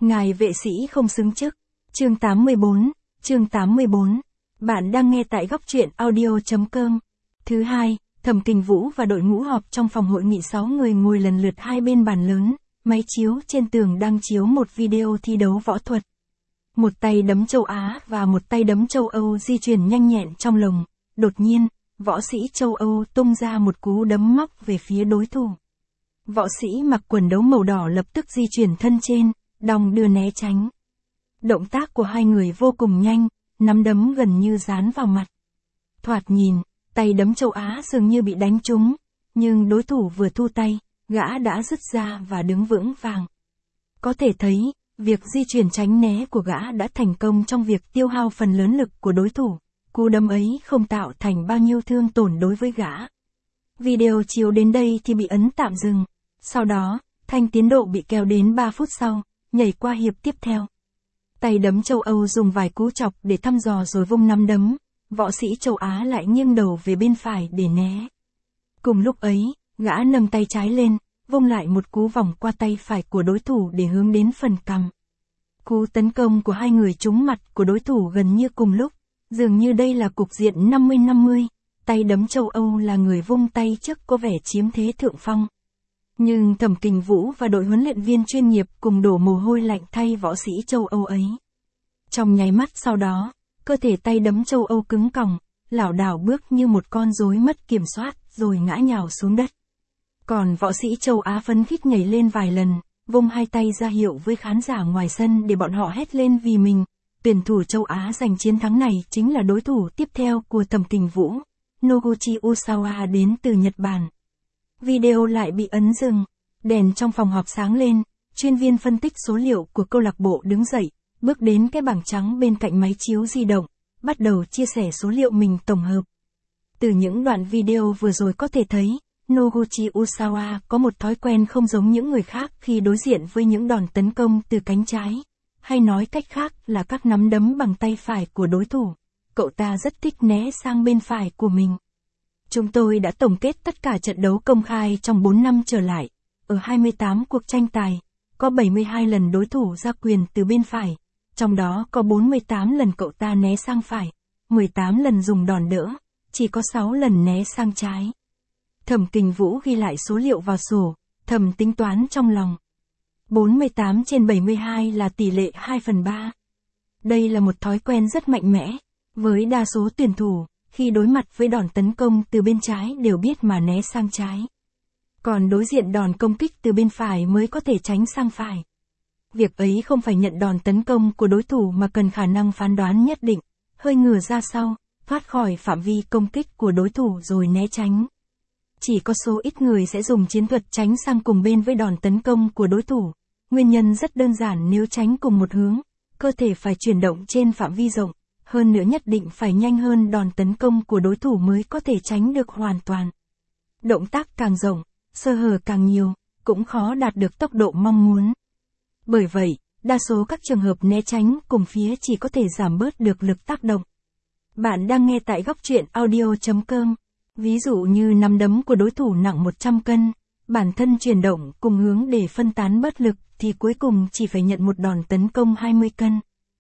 Ngài vệ sĩ không xứng chức. Chương 84. Bạn đang nghe tại góc truyện audio.com. Thứ hai, Thẩm Kình Vũ và đội ngũ họp trong phòng hội nghị 6 người ngồi lần lượt hai bên bàn lớn, máy chiếu trên tường đang chiếu một video thi đấu võ thuật. Một tay đấm châu Á và một tay đấm châu Âu di chuyển nhanh nhẹn trong lồng. Đột nhiên, võ sĩ châu Âu tung ra một cú đấm móc về phía đối thủ. Võ sĩ mặc quần đấu màu đỏ lập tức di chuyển thân trên, đong đưa né tránh. Động tác của hai người vô cùng nhanh, nắm đấm gần như dán vào mặt. Thoạt nhìn, tay đấm châu Á dường như bị đánh trúng, nhưng đối thủ vừa thu tay, gã đã rứt ra và đứng vững vàng. Có thể thấy, việc di chuyển tránh né của gã đã thành công trong việc tiêu hao phần lớn lực của đối thủ. Cú đấm ấy không tạo thành bao nhiêu thương tổn đối với gã. Video chiếu đến đây thì bị ấn tạm dừng. Sau đó, thanh tiến độ bị kéo đến 3 phút sau, nhảy qua hiệp tiếp theo. Tay đấm châu Âu dùng vài cú chọc để thăm dò rồi vung nắm đấm, võ sĩ châu Á lại nghiêng đầu về bên phải để né. Cùng lúc ấy, gã nâng tay trái lên, vung lại một cú vòng qua tay phải của đối thủ để hướng đến phần cằm. Cú tấn công của hai người trúng mặt của đối thủ gần như cùng lúc, dường như đây là cục diện 50-50, tay đấm châu Âu là người vung tay trước có vẻ chiếm thế thượng phong. Nhưng Thẩm Kình Vũ và đội huấn luyện viên chuyên nghiệp cùng đổ mồ hôi lạnh thay võ sĩ châu Âu ấy. Trong nháy mắt sau đó, cơ thể tay đấm châu Âu cứng còng, lảo đảo bước như một con rối mất kiểm soát rồi ngã nhào xuống đất. Còn võ sĩ châu Á phấn khích nhảy lên vài lần, vung hai tay ra hiệu với khán giả ngoài sân để bọn họ hét lên vì mình. Tuyển thủ châu Á giành chiến thắng này chính là đối thủ tiếp theo của Thẩm Kình Vũ, Noguchi Osawa đến từ Nhật Bản. Video lại bị ấn dừng, đèn trong phòng họp sáng lên, chuyên viên phân tích số liệu của câu lạc bộ đứng dậy, bước đến cái bảng trắng bên cạnh máy chiếu di động, bắt đầu chia sẻ số liệu mình tổng hợp. Từ những đoạn video vừa rồi có thể thấy, Noguchi Osawa có một thói quen không giống những người khác khi đối diện với những đòn tấn công từ cánh trái, hay nói cách khác là các nắm đấm bằng tay phải của đối thủ. Cậu ta rất thích né sang bên phải của mình. Chúng tôi đã tổng kết tất cả trận đấu công khai trong 4 năm trở lại. Ở 28 cuộc tranh tài, có 72 lần đối thủ ra quyền từ bên phải, trong đó có 48 lần cậu ta né sang phải, 18 lần dùng đòn đỡ, chỉ có 6 lần né sang trái. Thẩm Kình Vũ ghi lại số liệu vào sổ, thầm tính toán trong lòng. 48 trên 72 là tỷ lệ 2/3. Đây là một thói quen rất mạnh mẽ, với đa số tuyển thủ, khi đối mặt với đòn tấn công từ bên trái đều biết mà né sang trái. Còn đối diện đòn công kích từ bên phải mới có thể tránh sang phải. Việc ấy không phải nhận đòn tấn công của đối thủ mà cần khả năng phán đoán nhất định, hơi ngửa ra sau, thoát khỏi phạm vi công kích của đối thủ rồi né tránh. Chỉ có số ít người sẽ dùng chiến thuật tránh sang cùng bên với đòn tấn công của đối thủ. Nguyên nhân rất đơn giản, nếu tránh cùng một hướng, cơ thể phải chuyển động trên phạm vi rộng, hơn nữa nhất định phải nhanh hơn đòn tấn công của đối thủ mới có thể tránh được hoàn toàn. Động tác càng rộng, sơ hở càng nhiều, cũng khó đạt được tốc độ mong muốn. Bởi vậy, đa số các trường hợp né tránh cùng phía chỉ có thể giảm bớt được lực tác động. Bạn đang nghe tại góc truyện audio.com. Ví dụ như nắm đấm của đối thủ nặng 100 cân, bản thân chuyển động cùng hướng để phân tán bớt lực thì cuối cùng chỉ phải nhận một đòn tấn công 20 cân.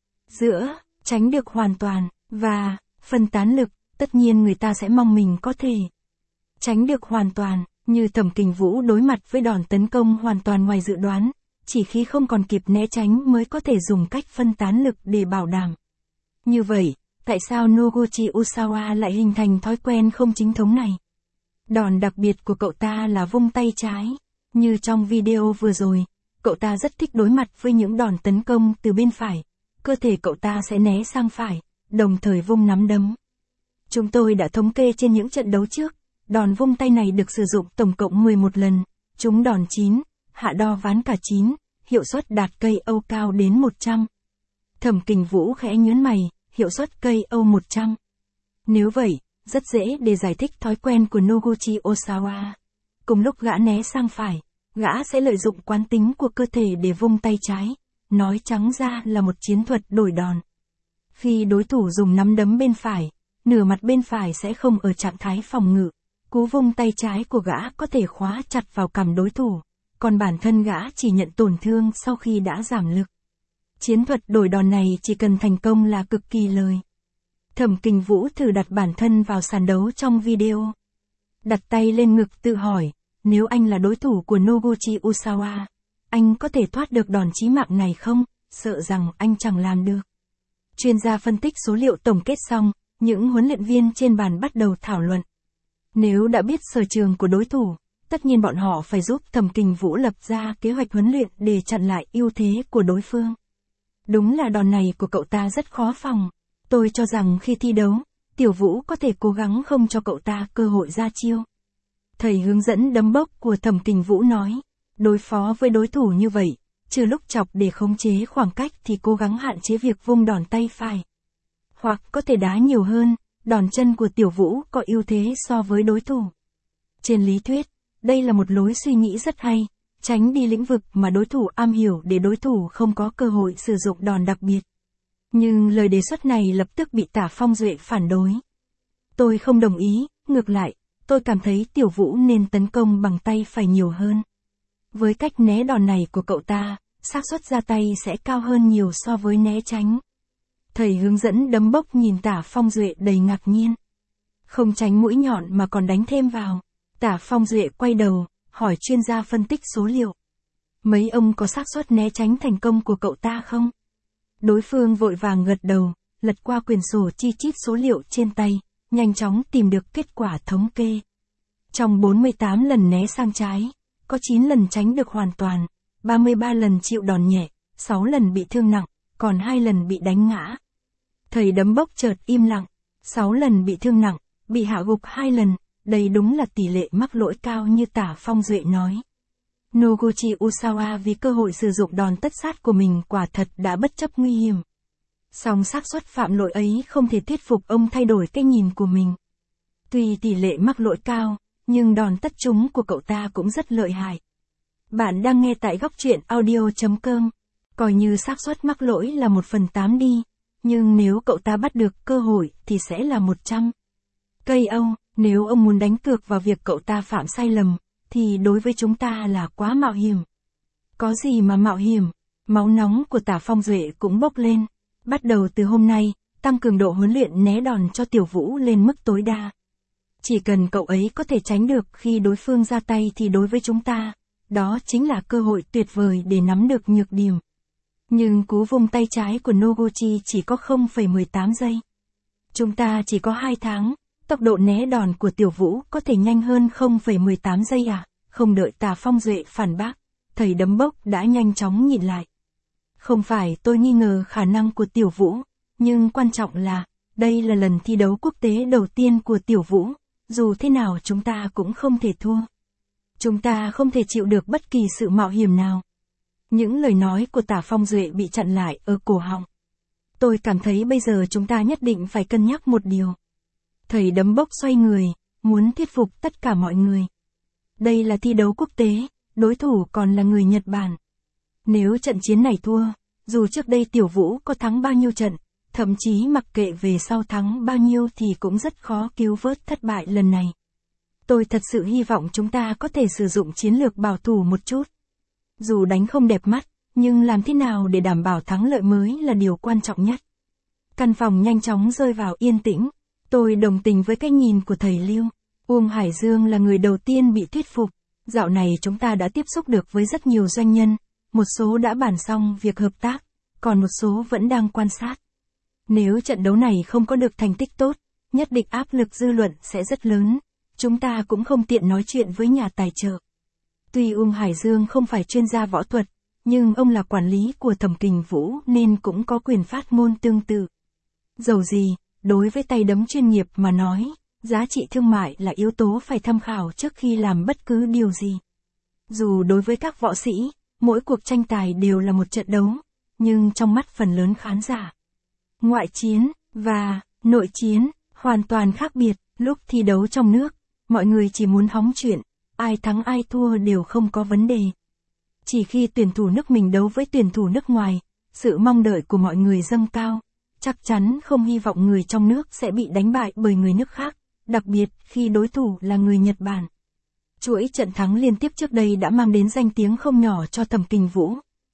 Giữa tránh được hoàn toàn và phân tán lực, tất nhiên người ta sẽ mong mình có thể tránh được hoàn toàn, như Thẩm Kình Vũ đối mặt với đòn tấn công hoàn toàn ngoài dự đoán, chỉ khi không còn kịp né tránh mới có thể dùng cách phân tán lực để bảo đảm. Như vậy, tại sao Noguchi Osawa lại hình thành thói quen không chính thống này? Đòn đặc biệt của cậu ta là vung tay trái. Như trong video vừa rồi, cậu ta rất thích đối mặt với những đòn tấn công từ bên phải. Cơ thể cậu ta sẽ né sang phải, đồng thời vung nắm đấm. Chúng tôi đã thống kê trên những trận đấu trước, đòn vung tay này được sử dụng tổng cộng 11 lần, trúng đòn 9, hạ đo ván cả 9, hiệu suất đạt KO cao đến 100. Thẩm Kình Vũ khẽ nhướng mày, hiệu suất KO 100. Nếu vậy, rất dễ để giải thích thói quen của Noguchi Osawa. Cùng lúc gã né sang phải, gã sẽ lợi dụng quán tính của cơ thể để vung tay trái. Nói trắng ra là một chiến thuật đổi đòn. Khi đối thủ dùng nắm đấm bên phải, nửa mặt bên phải sẽ không ở trạng thái phòng ngự. Cú vung tay trái của gã có thể khóa chặt vào cằm đối thủ, còn bản thân gã chỉ nhận tổn thương sau khi đã giảm lực. Chiến thuật đổi đòn này chỉ cần thành công là cực kỳ lời. Thẩm Kình Vũ thử đặt bản thân vào sàn đấu trong video. Đặt tay lên ngực tự hỏi, nếu anh là đối thủ của Noguchi Osawa, anh có thể thoát được đòn chí mạng này không? Sợ rằng anh chẳng làm được. Chuyên gia phân tích số liệu tổng kết xong, những huấn luyện viên trên bàn bắt đầu thảo luận. Nếu đã biết sở trường của đối thủ, tất nhiên bọn họ phải giúp Thẩm Kình Vũ lập ra kế hoạch huấn luyện để chặn lại ưu thế của đối phương. Đúng là đòn này của cậu ta rất khó phòng. Tôi cho rằng khi thi đấu, Tiểu Vũ có thể cố gắng không cho cậu ta cơ hội ra chiêu. Thầy hướng dẫn đấm bốc của Thẩm Kình Vũ nói, đối phó với đối thủ như vậy, trừ lúc chọc để khống chế khoảng cách thì cố gắng hạn chế việc vung đòn tay phải. Hoặc có thể đá nhiều hơn, đòn chân của Tiểu Vũ có ưu thế so với đối thủ. Trên lý thuyết, đây là một lối suy nghĩ rất hay, tránh đi lĩnh vực mà đối thủ am hiểu để đối thủ không có cơ hội sử dụng đòn đặc biệt. Nhưng lời đề xuất này lập tức bị Tả Phong Duệ phản đối. Tôi không đồng ý, ngược lại, tôi cảm thấy Tiểu Vũ nên tấn công bằng tay phải nhiều hơn. Với cách né đòn này của cậu ta, xác suất ra tay sẽ cao hơn nhiều so với né tránh. Thầy hướng dẫn đấm bốc nhìn Tả Phong Duệ đầy ngạc nhiên. Không tránh mũi nhọn mà còn đánh thêm vào. Tả Phong Duệ quay đầu, hỏi chuyên gia phân tích số liệu. Mấy ông có xác suất né tránh thành công của cậu ta không? Đối phương vội vàng gật đầu, lật qua quyển sổ chi chít số liệu trên tay, nhanh chóng tìm được kết quả thống kê. Trong 48 lần né sang trái, có 9 lần tránh được hoàn toàn, 33 lần chịu đòn nhẹ, 6 lần bị thương nặng, còn 2 lần bị đánh ngã. Thầy đấm bốc chợt im lặng, 6 lần bị thương nặng, bị hạ gục 2 lần, đây đúng là tỷ lệ mắc lỗi cao như Tả Phong Duệ nói. Noguchi Osawa vì cơ hội sử dụng đòn tất sát của mình quả thật đã bất chấp nguy hiểm. Song xác suất phạm lỗi ấy không thể thuyết phục ông thay đổi cái nhìn của mình. Tuy tỷ lệ mắc lỗi cao, nhưng đòn tất trúng của cậu ta cũng rất lợi hại. Bạn đang nghe tại góc truyện audio.com. Coi như xác suất mắc lỗi là 1/8 đi, nhưng nếu cậu ta bắt được cơ hội thì sẽ là 100. Cây ông, nếu ông muốn đánh cược vào việc cậu ta phạm sai lầm, thì đối với chúng ta là quá mạo hiểm. Có gì mà mạo hiểm, máu nóng của Tả Phong Duệ cũng bốc lên. Bắt đầu từ hôm nay, tăng cường độ huấn luyện né đòn cho Tiểu Vũ lên mức tối đa. Chỉ cần cậu ấy có thể tránh được khi đối phương ra tay thì đối với chúng ta, đó chính là cơ hội tuyệt vời để nắm được nhược điểm. Nhưng cú vung tay trái của Noguchi chỉ có 0,18 giây. Chúng ta chỉ có 2 tháng, tốc độ né đòn của Tiểu Vũ có thể nhanh hơn 0,18 giây à? Không đợi Tả Phong Duệ phản bác, thầy đấm bốc đã nhanh chóng nhìn lại. Không phải tôi nghi ngờ khả năng của Tiểu Vũ, nhưng quan trọng là, đây là lần thi đấu quốc tế đầu tiên của Tiểu Vũ, dù thế nào chúng ta cũng không thể thua. Chúng ta không thể chịu được bất kỳ sự mạo hiểm nào. Những lời nói của Tả Phong Duệ bị chặn lại ở cổ họng. Tôi cảm thấy bây giờ chúng ta nhất định phải cân nhắc một điều. Thầy đấm bốc xoay người, muốn thuyết phục tất cả mọi người. Đây là thi đấu quốc tế, đối thủ còn là người Nhật Bản. Nếu trận chiến này thua, dù trước đây Tiểu Vũ có thắng bao nhiêu trận, thậm chí mặc kệ về sau thắng bao nhiêu thì cũng rất khó cứu vớt thất bại lần này. Tôi thật sự hy vọng chúng ta có thể sử dụng chiến lược bảo thủ một chút. Dù đánh không đẹp mắt, nhưng làm thế nào để đảm bảo thắng lợi mới là điều quan trọng nhất. Căn phòng nhanh chóng rơi vào yên tĩnh. Tôi đồng tình với cái nhìn của thầy Lưu. Uông Hải Dương là người đầu tiên bị thuyết phục. Dạo này chúng ta đã tiếp xúc được với rất nhiều doanh nhân. Một số đã bàn xong việc hợp tác, còn một số vẫn đang quan sát. Nếu trận đấu này không có được thành tích tốt, nhất định áp lực dư luận sẽ rất lớn. Chúng ta cũng không tiện nói chuyện với nhà tài trợ. Tuy Uông Hải Dương không phải chuyên gia võ thuật, nhưng ông là quản lý của Thẩm Kình Vũ nên cũng có quyền phát ngôn tương tự. Dầu gì, đối với tay đấm chuyên nghiệp mà nói, giá trị thương mại là yếu tố phải tham khảo trước khi làm bất cứ điều gì. Dù đối với các võ sĩ, mỗi cuộc tranh tài đều là một trận đấu, nhưng trong mắt phần lớn khán giả, ngoại chiến và nội chiến hoàn toàn khác biệt. Lúc thi đấu trong nước, mọi người chỉ muốn hóng chuyện, ai thắng ai thua đều không có vấn đề. Chỉ khi tuyển thủ nước mình đấu với tuyển thủ nước ngoài, sự mong đợi của mọi người dâng cao, chắc chắn không hy vọng người trong nước sẽ bị đánh bại bởi người nước khác, đặc biệt khi đối thủ là người Nhật Bản. Chuỗi trận thắng liên tiếp trước đây đã mang đến danh tiếng không nhỏ cho Thẩm Kình Vũ,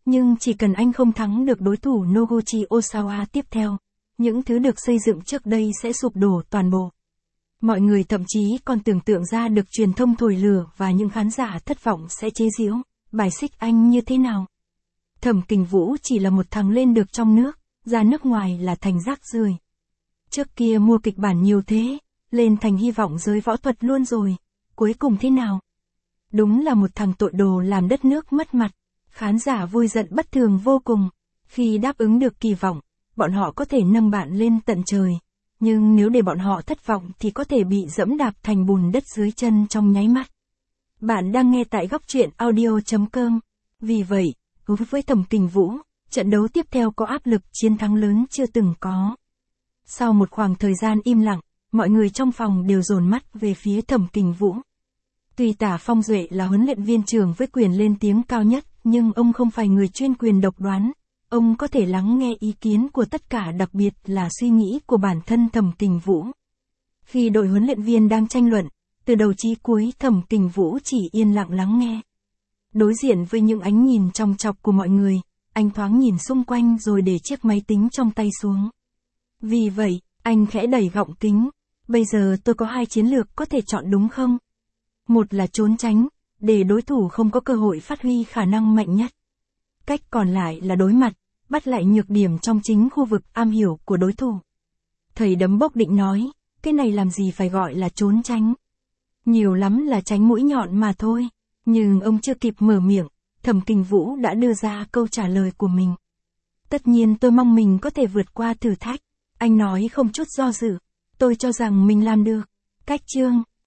Nhưng chỉ cần anh không thắng được đối thủ Noguchi Osawa tiếp theo, những thứ được xây dựng trước đây sẽ sụp đổ toàn bộ. Mọi người thậm chí còn tưởng tượng ra được truyền thông thổi lửa và những khán giả thất vọng sẽ chế giễu, bài xích anh như thế nào. Thẩm Kình Vũ chỉ là một thằng lên được trong nước, ra nước ngoài là thành rác rưởi. Trước kia mua kịch bản nhiều thế, lên thành hy vọng giới võ thuật luôn rồi, cuối cùng thế nào? Đúng là một thằng tội đồ làm đất nước mất mặt. Khán giả vui giận bất thường vô cùng. Khi đáp ứng được kỳ vọng, bọn họ có thể nâng bạn lên tận trời. Nhưng nếu để bọn họ thất vọng thì có thể bị dẫm đạp thành bùn đất dưới chân trong nháy mắt. Bạn đang nghe tại góc truyện audio.com. Vì vậy, đối với Thẩm Kình Vũ, trận đấu tiếp theo có áp lực chiến thắng lớn chưa từng có. Sau một khoảng thời gian im lặng, mọi người trong phòng đều dồn mắt về phía Thẩm Kình Vũ. Tuy Tả Phong Duệ là huấn luyện viên trưởng với quyền lên tiếng cao nhất, nhưng ông không phải người chuyên quyền độc đoán. Ông có thể lắng nghe ý kiến của tất cả, đặc biệt là suy nghĩ của bản thân Thẩm Kình Vũ. Khi đội huấn luyện viên đang tranh luận, từ đầu chí cuối Thẩm Kình Vũ chỉ yên lặng lắng nghe. Đối diện với những ánh nhìn chòng chọc của mọi người, anh thoáng nhìn xung quanh rồi để chiếc máy tính trong tay xuống. Vì vậy, anh khẽ đẩy gọng kính. Bây giờ tôi có hai chiến lược có thể chọn đúng không? Một là trốn tránh, để đối thủ không có cơ hội phát huy khả năng mạnh nhất. Cách còn lại là đối mặt, bắt lại nhược điểm trong chính khu vực am hiểu của đối thủ. Thầy Đấm Bốc định nói, cái này làm gì phải gọi là trốn tránh. Nhiều lắm là tránh mũi nhọn mà thôi. Nhưng ông chưa kịp mở miệng, Thẩm Kình Vũ đã đưa ra câu trả lời của mình. Tất nhiên tôi mong mình có thể vượt qua thử thách. Anh nói không chút do dự. Tôi cho rằng mình làm được. Cách chương